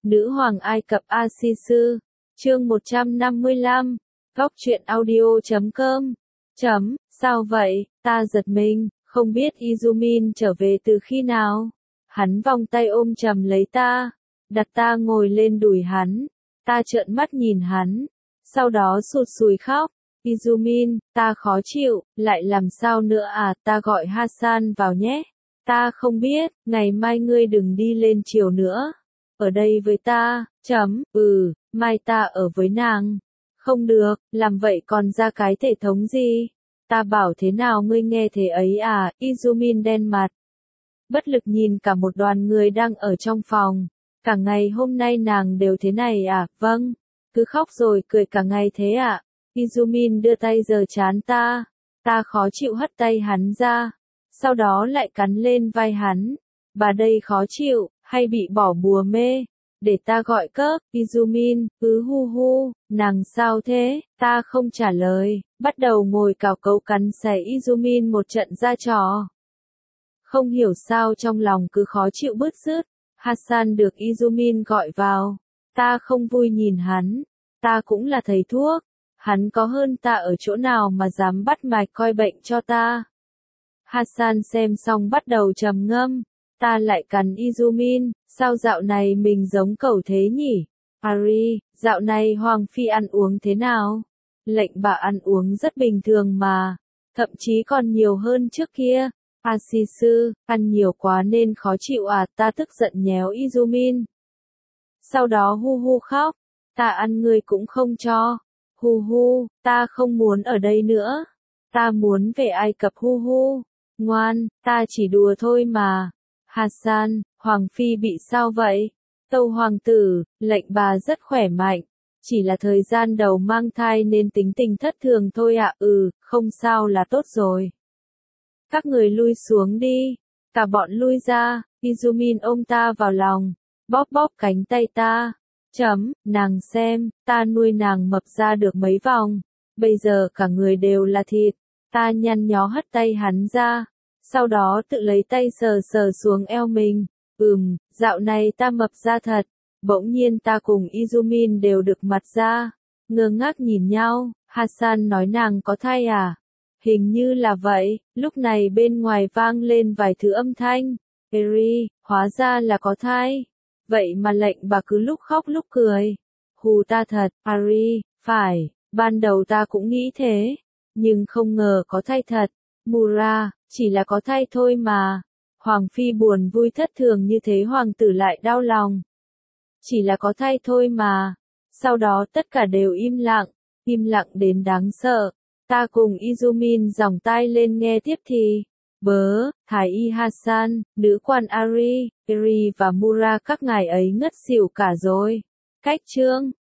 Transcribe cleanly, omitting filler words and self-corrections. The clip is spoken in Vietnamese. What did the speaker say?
Nữ hoàng Ai Cập A-si-sư, chương 155, góc truyện audio.com. Sao vậy, ta giật mình, không biết Izumin trở về từ khi nào. Hắn vòng tay ôm chầm lấy ta, đặt ta ngồi lên đùi hắn, ta trợn mắt nhìn hắn, sau đó sụt sùi khóc. Izumin, ta khó chịu, lại làm sao nữa à, ta gọi Hassan vào nhé. Ta không biết, ngày mai ngươi đừng đi lên chiều nữa. Ở đây với ta, mai ta ở với nàng. Không được, làm vậy còn ra cái thể thống gì? Ta bảo thế nào ngươi nghe thế ấy à, Izumin đen mặt. Bất lực nhìn cả một đoàn người đang ở trong phòng. Cả ngày hôm nay nàng đều thế này à, vâng. Cứ khóc rồi cười cả ngày thế ạ. Izumin đưa tay giở trán ta. Ta khó chịu hất tay hắn ra. Sau đó lại cắn lên vai hắn. Bà đây khó chịu, hay bị bỏ bùa mê? Để ta gọi cấp, Izumin, hu hu, nàng sao thế? Ta không trả lời, bắt đầu ngồi cào cấu cắn xẻ Izumin một trận ra trò. Không hiểu sao trong lòng cứ khó chịu bứt rứt. Hassan được Izumin gọi vào. Ta không vui nhìn hắn. Ta cũng là thầy thuốc. Hắn có hơn ta ở chỗ nào mà dám bắt mạch coi bệnh cho ta. Hassan xem xong bắt đầu trầm ngâm. Ta lại cắn Izumin, sao dạo này mình giống cẩu thế nhỉ? Ari, dạo này Hoàng Phi ăn uống thế nào? Lệnh bà ăn uống rất bình thường mà, thậm chí còn nhiều hơn trước kia. A-si-sư, ăn nhiều quá nên khó chịu à, ta tức giận nhéo Izumin. Sau đó hu hu khóc, ta ăn ngươi cũng không cho. Hu hu, ta không muốn ở đây nữa. Ta muốn về Ai Cập hu hu. Ngoan, ta chỉ đùa thôi mà. Hassan, Hoàng Phi bị sao vậy? Tâu hoàng tử, lệnh bà rất khỏe mạnh. Chỉ là thời gian đầu mang thai nên tính tình thất thường thôi ạ. Không sao là tốt rồi. Các người lui xuống đi. Cả bọn lui ra, Izumin ôm ta vào lòng, bóp bóp cánh tay ta. Nàng xem, ta nuôi nàng mập ra được mấy vòng. Bây giờ cả người đều là thịt. Ta nhăn nhó hất tay hắn ra. Sau đó tự lấy tay sờ sờ xuống eo mình. Dạo này ta mập ra thật. Bỗng nhiên ta cùng Izumin đều được mặt ra. Ngơ ngác nhìn nhau, Hassan nói nàng có thai à? Hình như là vậy, lúc này bên ngoài vang lên vài thứ âm thanh. Eri, hóa ra là có thai. Vậy mà lệnh bà cứ lúc khóc lúc cười. Hù ta thật, Ari, phải, ban đầu ta cũng nghĩ thế. Nhưng không ngờ có thai thật. Mura, chỉ là có thai thôi mà. Hoàng Phi buồn vui thất thường như thế hoàng tử lại đau lòng. Chỉ là có thai thôi mà. Sau đó tất cả đều im lặng đến đáng sợ. Ta cùng Izumin giòng tai lên nghe tiếp thì. Thái y Hassan, nữ quan Ari, Eri và Mura các ngài ấy ngất xỉu cả rồi. Cách chương